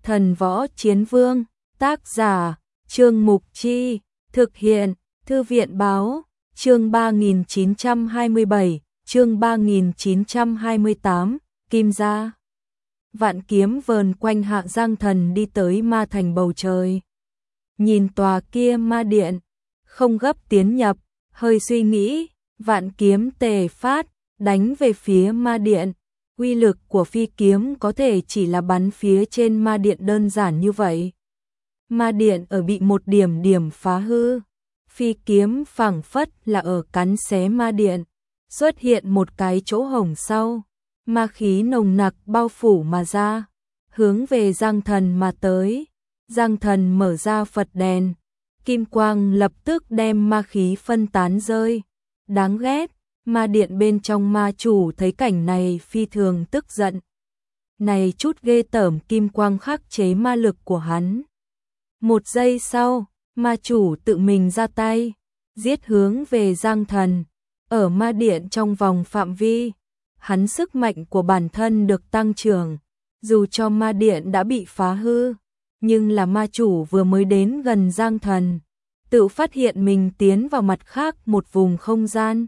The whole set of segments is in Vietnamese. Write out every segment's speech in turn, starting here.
Thần Võ Chiến Vương, tác giả, Trương Mục Chi, thực hiện, Thư viện Báo, chương 3927, chương 3928, Kim Gia. Vạn kiếm vờn quanh Hạ Giang Thần đi tới ma thành bầu trời. Nhìn tòa kia ma điện, không gấp tiến nhập, hơi suy nghĩ, vạn kiếm tề phát, đánh về phía ma điện. Uy lực của phi kiếm có thể chỉ là bắn phía trên ma điện đơn giản như vậy. Ma điện ở bị một điểm phá hư. Phi kiếm phảng phất là ở cắn xé ma điện. Xuất hiện một cái chỗ hổng sau. Ma khí nồng nặc bao phủ mà ra. Hướng về Giang Thần mà tới. Giang Thần mở ra Phật đèn. Kim quang lập tức đem ma khí phân tán rơi. Đáng ghét. Ma điện bên trong ma chủ thấy cảnh này phi thường tức giận. Này chút ghê tởm, kim quang khắc chế ma lực của hắn. Một giây sau, ma chủ tự mình ra tay, giết hướng về Giang Thần. Ở ma điện trong vòng phạm vi, hắn sức mạnh của bản thân được tăng trưởng. Dù cho ma điện đã bị phá hư, nhưng là ma chủ vừa mới đến gần Giang Thần, tự phát hiện mình tiến vào mặt khác một vùng không gian.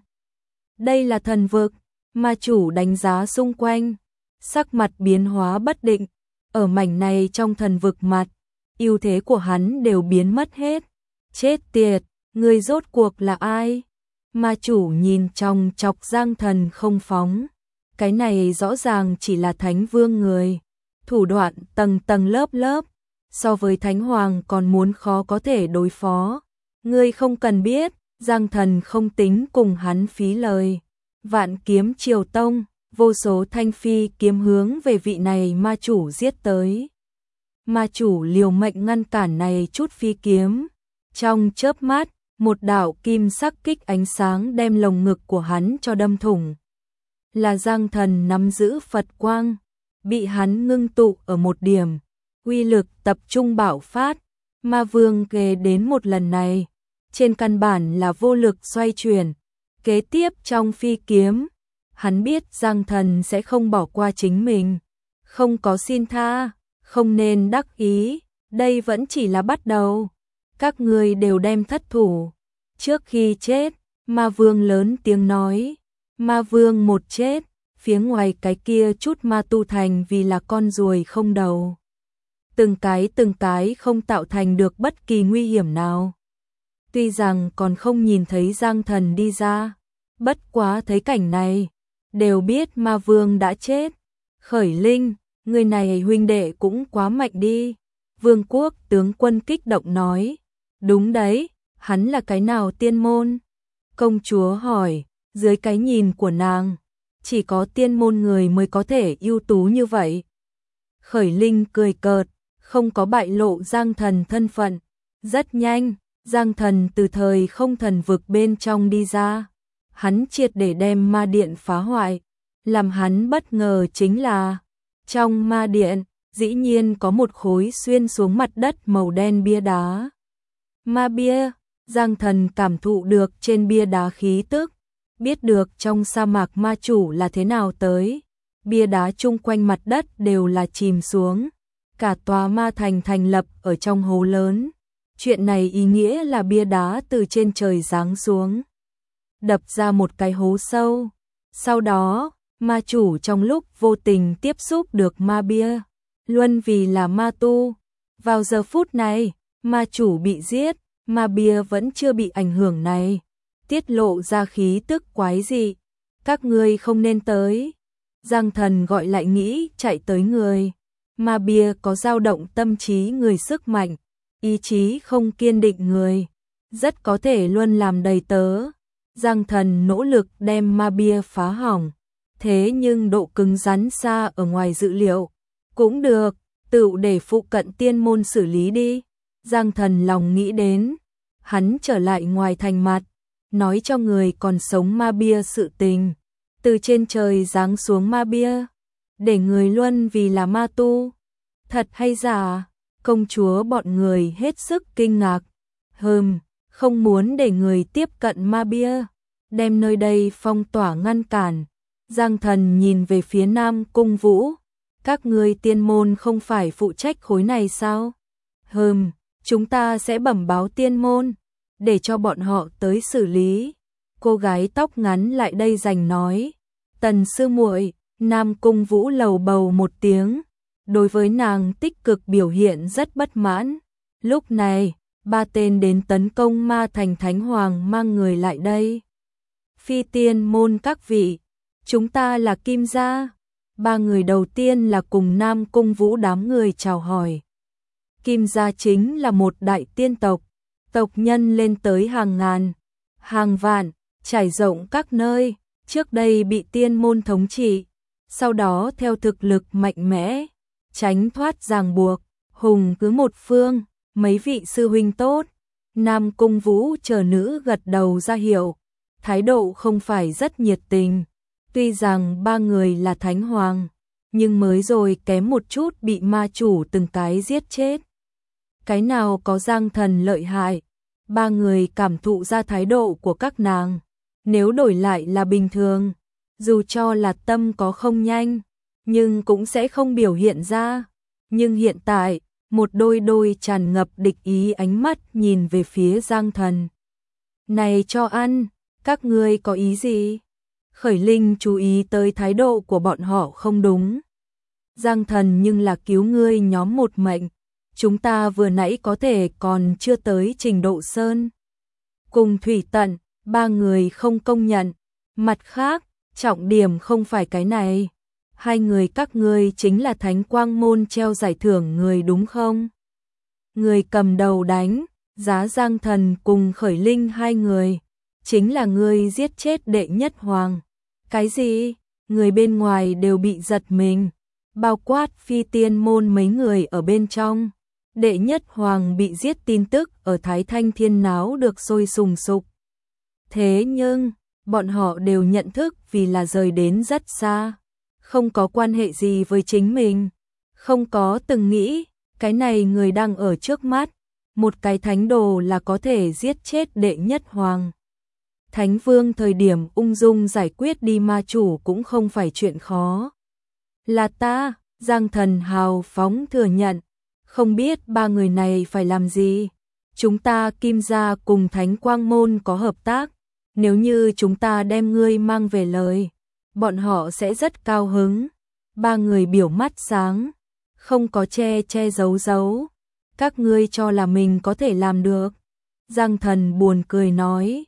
Đây là thần vực, ma chủ đánh giá xung quanh, sắc mặt biến hóa bất định, ở mảnh này trong thần vực mặt, ưu thế của hắn đều biến mất hết. Chết tiệt, người rốt cuộc là ai? Ma chủ nhìn trong chọc Giang Thần không phóng, cái này rõ ràng chỉ là thánh vương người, thủ đoạn tầng tầng lớp lớp, so với thánh hoàng còn muốn khó có thể đối phó. Ngươi không cần biết, Giang Thần không tính cùng hắn phí lời. Vạn kiếm triều tông, vô số thanh phi kiếm hướng về vị này ma chủ giết tới. Ma chủ liều mệnh ngăn cản này chút phi kiếm. Trong chớp mắt, một đạo kim sắc kích ánh sáng đem lồng ngực của hắn cho đâm thủng. Là Giang Thần nắm giữ Phật quang, bị hắn ngưng tụ ở một điểm, uy lực tập trung bạo phát. Ma vương kề đến một lần này, trên căn bản là vô lực xoay chuyển. Kế tiếp trong phi kiếm, hắn biết Giang Thần sẽ không bỏ qua chính mình. Không có xin tha, không nên đắc ý, đây vẫn chỉ là bắt đầu. Các người đều đem thất thủ. Trước khi chết, ma vương lớn tiếng nói. Ma vương một chết, phía ngoài cái kia chút ma tu thành vì là con ruồi không đầu. Từng cái không tạo thành được bất kỳ nguy hiểm nào. Tuy rằng còn không nhìn thấy Giang Thần đi ra, bất quá thấy cảnh này, đều biết ma vương đã chết. Khởi Linh, người này huynh đệ cũng quá mạnh đi. Vương quốc tướng quân kích động nói. Đúng đấy, hắn là cái nào tiên môn? Công chúa hỏi, dưới cái nhìn của nàng, chỉ có tiên môn người mới có thể ưu tú như vậy. Khởi Linh cười cợt, không có bại lộ Giang Thần thân phận. Rất nhanh, Giang Thần từ thời không thần vực bên trong đi ra. Hắn triệt để đem ma điện phá hoại. Làm hắn bất ngờ chính là, trong ma điện, dĩ nhiên có một khối xuyên xuống mặt đất màu đen bia đá. Ma bia, Giang Thần cảm thụ được trên bia đá khí tức, biết được trong sa mạc ma chủ là thế nào tới. Bia đá chung quanh mặt đất đều là chìm xuống. Cả tòa ma thành thành lập ở trong hố lớn. Chuyện này ý nghĩa là bia đá từ trên trời giáng xuống, đập ra một cái hố sâu. Sau đó, ma chủ trong lúc vô tình tiếp xúc được ma bia, luân vì là ma tu. Vào giờ phút này, ma chủ bị giết, ma bia vẫn chưa bị ảnh hưởng này, tiết lộ ra khí tức quái dị. Các ngươi không nên tới. Giang Thần gọi lại nghĩ chạy tới người. Ma bia có dao động tâm trí người sức mạnh, ý chí không kiên định người, rất có thể luôn làm đầy tớ. Giang Thần nỗ lực đem ma bia phá hỏng, thế nhưng độ cứng rắn xa ở ngoài dự liệu. Cũng được, tự để phụ cận tiên môn xử lý đi. Giang Thần lòng nghĩ đến, hắn trở lại ngoài thành mặt, nói cho người còn sống ma bia sự tình. Từ trên trời giáng xuống ma bia, để người luân vì là ma tu. Thật hay giả? Công chúa bọn người hết sức kinh ngạc. Không muốn để người tiếp cận ma bia, đem nơi đây phong tỏa ngăn cản. Giang Thần nhìn về phía Nam Cung Vũ, Các ngươi tiên môn không phải phụ trách khối này sao? Chúng ta sẽ bẩm báo tiên môn, để cho bọn họ tới xử lý. Cô gái tóc ngắn lại đây giành nói. Tần sư muội, Nam Cung Vũ lầu bầu một tiếng, đối với nàng tích cực biểu hiện rất bất mãn. Lúc này, 3 tên đến tấn công Ma Thành Thánh Hoàng mang người lại đây. Phi tiên môn các vị, chúng ta là Kim gia. 3 người đầu tiên là cùng Nam Cung Vũ đám người chào hỏi. Kim gia chính là một đại tiên tộc, tộc nhân lên tới hàng ngàn, hàng vạn, trải rộng các nơi, trước đây bị tiên môn thống trị, sau đó theo thực lực mạnh mẽ, tránh thoát ràng buộc, hùng cứ một phương, mấy vị sư huynh tốt. Nam Cung Vũ chờ nữ gật đầu ra hiệu, thái độ không phải rất nhiệt tình. Tuy rằng 3 người là thánh hoàng, nhưng mới rồi kém một chút bị ma chủ từng cái giết chết. Cái nào có Giang Thần lợi hại, 3 người cảm thụ ra thái độ của các nàng. Nếu đổi lại là bình thường, dù cho là tâm có không nhanh, nhưng cũng sẽ không biểu hiện ra. Nhưng hiện tại, một đôi tràn ngập địch ý ánh mắt nhìn về phía Giang Thần. Này cho ăn, các ngươi có ý gì? Khởi Linh chú ý tới thái độ của bọn họ không đúng. Giang Thần nhưng là cứu ngươi nhóm một mệnh, chúng ta vừa nãy có thể còn chưa tới trình độ sơn cùng thủy tận, 3 người không công nhận. Mặt khác, trọng điểm không phải cái này. 2 người các ngươi chính là Thánh Quang Môn treo giải thưởng người đúng không? Người cầm đầu đánh giá Giang Thần cùng Khởi Linh 2 người, chính là ngươi giết chết đệ nhất hoàng. Cái gì? Người bên ngoài đều bị giật mình, bao quát Phi tiên môn mấy người ở bên trong. Đệ nhất hoàng bị giết tin tức ở Thái Thanh Thiên náo được sôi sùng sục. Thế nhưng, bọn họ đều nhận thức vì là rời đến rất xa, không có quan hệ gì với chính mình, không có từng nghĩ, cái này người đang ở trước mắt, một cái thánh đồ là có thể giết chết đệ nhất hoàng. Thánh Vương thời điểm ung dung giải quyết đi ma chủ cũng không phải chuyện khó. Là ta, Giang Thần hào phóng thừa nhận, không biết 3 người này phải làm gì. Chúng ta Kim gia cùng Thánh Quang Môn có hợp tác, nếu như chúng ta đem ngươi mang về lời, bọn họ sẽ rất cao hứng. 3 người biểu mắt sáng, không có che giấu. Các ngươi cho là mình có thể làm được. Giang Thần buồn cười nói,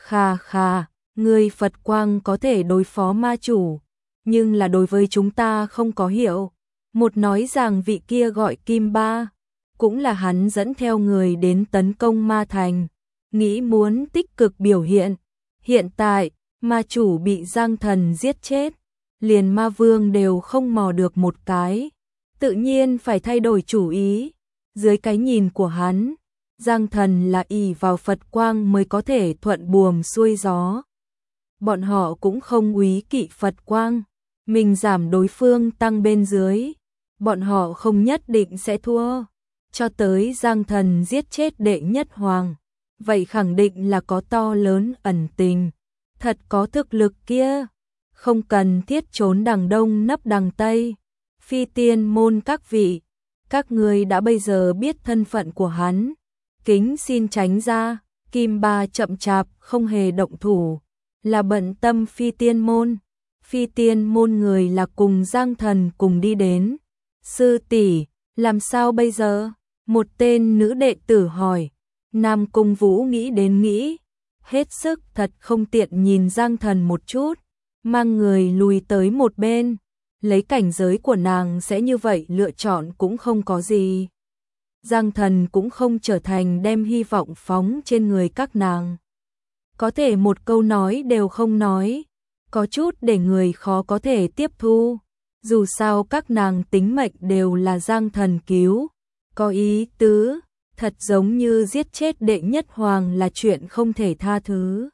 khà, ngươi Phật quang có thể đối phó ma chủ, nhưng là đối với chúng ta không có hiệu. Một nói rằng vị kia gọi Kim Ba, cũng là hắn dẫn theo người đến tấn công ma thành, nghĩ muốn tích cực biểu hiện. Hiện tại, ma chủ bị Giang Thần giết chết, liền ma vương đều không mò được một cái, tự nhiên phải thay đổi chủ ý. Dưới cái nhìn của hắn, Giang Thần là ỷ vào Phật quang mới có thể thuận buồm xuôi gió. Bọn họ cũng không úy kỵ Phật quang, mình giảm đối phương tăng bên dưới, bọn họ không nhất định sẽ thua. Cho tới Giang Thần giết chết đệ nhất hoàng, vậy khẳng định là có to lớn ẩn tình, thật có thực lực kia, không cần thiết trốn đằng đông nấp đằng tây. Phi tiên môn các vị, các ngươi đã bây giờ biết thân phận của hắn, kính xin tránh ra. Kim Ba chậm chạp không hề động thủ, là bận tâm Phi tiên môn. Phi tiên môn người là cùng Giang Thần cùng đi đến. Sư tỷ, làm sao bây giờ? Một tên nữ đệ tử hỏi. Nam Cung Vũ nghĩ, hết sức thật không tiện nhìn Giang Thần một chút, mang người lùi tới một bên. Lấy cảnh giới của nàng sẽ như vậy lựa chọn cũng không có gì. Giang Thần cũng không trở thành đem hy vọng phóng trên người các nàng. Có thể một câu nói đều không nói, có chút để người khó có thể tiếp thu. Dù sao các nàng tính mệnh đều là Giang Thần cứu, có ý tứ, thật giống như giết chết đệ nhất hoàng là chuyện không thể tha thứ.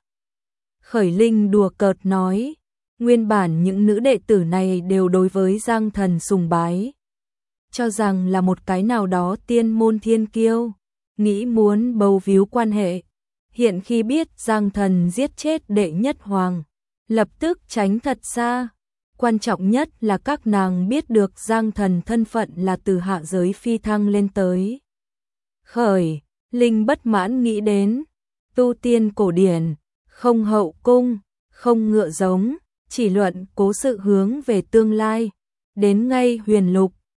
Khởi Linh đùa cợt nói, nguyên bản những nữ đệ tử này đều đối với Giang Thần sùng bái, cho rằng là một cái nào đó tiên môn thiên kiêu, nghĩ muốn bầu víu quan hệ. Hiện khi biết Giang Thần giết chết đệ nhất hoàng, lập tức tránh thật xa. Quan trọng nhất là các nàng biết được Giang Thần thân phận là từ hạ giới phi thăng lên tới. Khởi, Linh bất mãn nghĩ đến, tu tiên cổ điển, không hậu cung, không ngựa giống, chỉ luận cố sự hướng về tương lai. Đến ngay huyền lục,